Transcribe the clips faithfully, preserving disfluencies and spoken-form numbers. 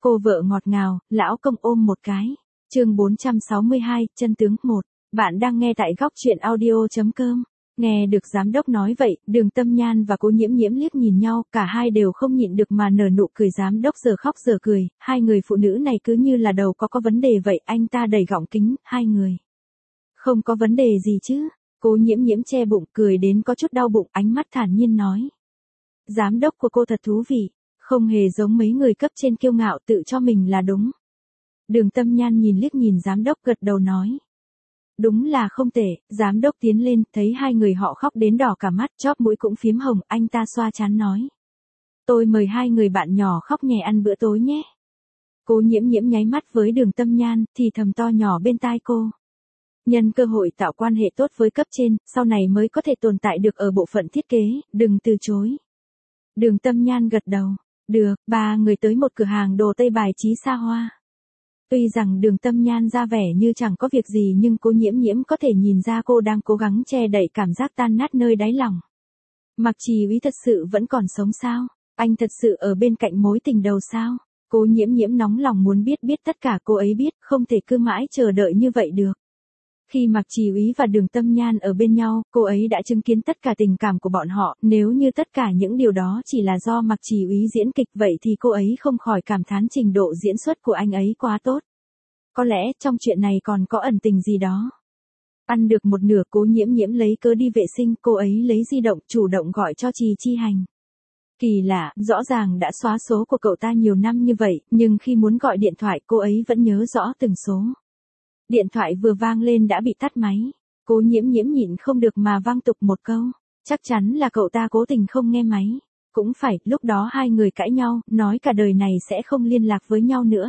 Cô vợ ngọt ngào, lão công ôm một cái. Chương bốn trăm sáu mươi hai, chân tướng một. Bạn đang nghe tại góc truyện audio chấm com. Nghe được giám đốc nói vậy, Đường Tâm Nhan và Cố Nhiễm Nhiễm liếc nhìn nhau, cả hai đều không nhịn được mà nở nụ cười. Giám đốc giờ khóc giờ cười, hai người phụ nữ này cứ như là đầu có có vấn đề vậy. Anh ta đẩy gọng kính, hai người không có vấn đề gì chứ? Cố Nhiễm Nhiễm che bụng cười đến có chút đau bụng, ánh mắt thản nhiên nói. Giám đốc của cô thật thú vị, không hề giống mấy người cấp trên kiêu ngạo tự cho mình là đúng. Đường Tâm Nhan nhìn liếc nhìn giám đốc gật đầu nói. Đúng là không tệ. Giám đốc tiến lên, thấy hai người họ khóc đến đỏ cả mắt, chóp mũi cũng phiếm hồng, anh ta xoa trán nói. Tôi mời hai người bạn nhỏ khóc nhẹ ăn bữa tối nhé. Cố Nhiễm Nhiễm nháy mắt với Đường Tâm Nhan, thì thầm to nhỏ bên tai cô. Nhân cơ hội tạo quan hệ tốt với cấp trên, sau này mới có thể tồn tại được ở bộ phận thiết kế, đừng từ chối. Đường Tâm Nhan gật đầu. Được, ba người tới một cửa hàng đồ Tây bài trí xa hoa. Tuy rằng Đường Tâm Nhan ra vẻ như chẳng có việc gì nhưng Cố Nhiễm Nhiễm có thể nhìn ra cô đang cố gắng che đậy cảm giác tan nát nơi đáy lòng. Mạc Trì Úy thật sự vẫn còn sống sao? Anh thật sự ở bên cạnh mối tình đầu sao? Cố Nhiễm Nhiễm nóng lòng muốn biết biết tất cả cô ấy biết, không thể cứ mãi chờ đợi như vậy được. Khi Mạc Trì Úy và Đường Tâm Nhan ở bên nhau, cô ấy đã chứng kiến tất cả tình cảm của bọn họ, nếu như tất cả những điều đó chỉ là do Mạc Trì Úy diễn kịch vậy thì cô ấy không khỏi cảm thán trình độ diễn xuất của anh ấy quá tốt. Có lẽ trong chuyện này còn có ẩn tình gì đó. Ăn được một nửa, Cố Nhiễm Nhiễm lấy cớ đi vệ sinh, cô ấy lấy di động chủ động gọi cho Trì Chi Hành. Kỳ lạ, rõ ràng đã xóa số của cậu ta nhiều năm như vậy, nhưng khi muốn gọi điện thoại cô ấy vẫn nhớ rõ từng số. Điện thoại vừa vang lên đã bị tắt máy. Cố Nhiễm Nhiễm nhịn không được mà vang tục một câu. Chắc chắn là cậu ta cố tình không nghe máy. Cũng phải, lúc đó hai người cãi nhau, nói cả đời này sẽ không liên lạc với nhau nữa.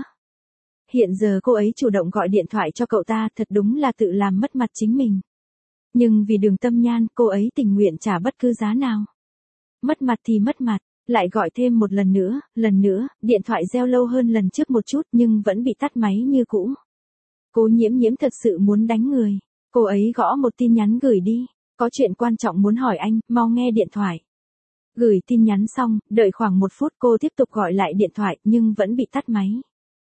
Hiện giờ cô ấy chủ động gọi điện thoại cho cậu ta, thật đúng là tự làm mất mặt chính mình. Nhưng vì Đường Tâm Nhan, cô ấy tình nguyện trả bất cứ giá nào. Mất mặt thì mất mặt, lại gọi thêm một lần nữa, lần nữa, điện thoại reo lâu hơn lần trước một chút nhưng vẫn bị tắt máy như cũ. Cố Nhiễm Nhiễm thật sự muốn đánh người. Cô ấy gõ một tin nhắn gửi đi. Có chuyện quan trọng muốn hỏi anh, mau nghe điện thoại. Gửi tin nhắn xong, đợi khoảng một phút cô tiếp tục gọi lại điện thoại nhưng vẫn bị tắt máy.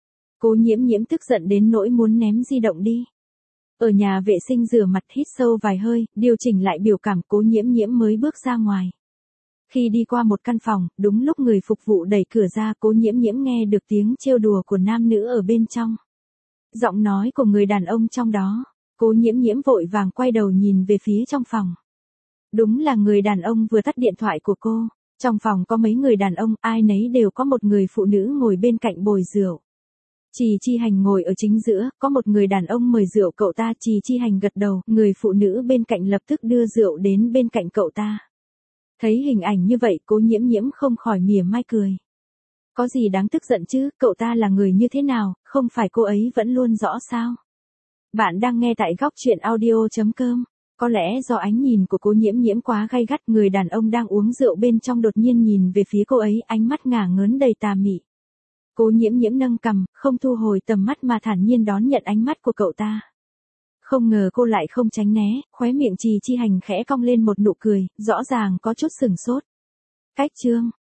Cố Nhiễm Nhiễm tức giận đến nỗi muốn ném di động đi. Ở nhà vệ sinh rửa mặt hít sâu vài hơi, điều chỉnh lại biểu cảm, Cố Nhiễm Nhiễm mới bước ra ngoài. Khi đi qua một căn phòng, đúng lúc người phục vụ đẩy cửa ra, Cố Nhiễm Nhiễm nghe được tiếng trêu đùa của nam nữ ở bên trong. Giọng nói của người đàn ông trong đó. Cố Nhiễm Nhiễm vội vàng quay đầu nhìn về phía trong phòng. Đúng là người đàn ông vừa tắt điện thoại của cô. Trong phòng có mấy người đàn ông, ai nấy đều có một người phụ nữ ngồi bên cạnh bồi rượu. Trì Chi Hành ngồi ở chính giữa, có một người đàn ông mời rượu cậu ta. Trì Chi Hành gật đầu, người phụ nữ bên cạnh lập tức đưa rượu đến bên cạnh cậu ta. Thấy hình ảnh như vậy, Cố Nhiễm Nhiễm không khỏi mỉa mai cười. Có gì đáng tức giận chứ, cậu ta là người như thế nào, không phải cô ấy vẫn luôn rõ sao? Bạn đang nghe tại góc truyện audio chấm com. Có lẽ do ánh nhìn của Cố Nhiễm Nhiễm quá gay gắt, người đàn ông đang uống rượu bên trong đột nhiên nhìn về phía cô ấy, ánh mắt ngả ngớn đầy tà mị. Cố Nhiễm Nhiễm nâng cằm, không thu hồi tầm mắt mà thản nhiên đón nhận ánh mắt của cậu ta. Không ngờ cô lại không tránh né, khóe miệng Trì Chi Hành khẽ cong lên một nụ cười, rõ ràng có chút sừng sốt. Cách chương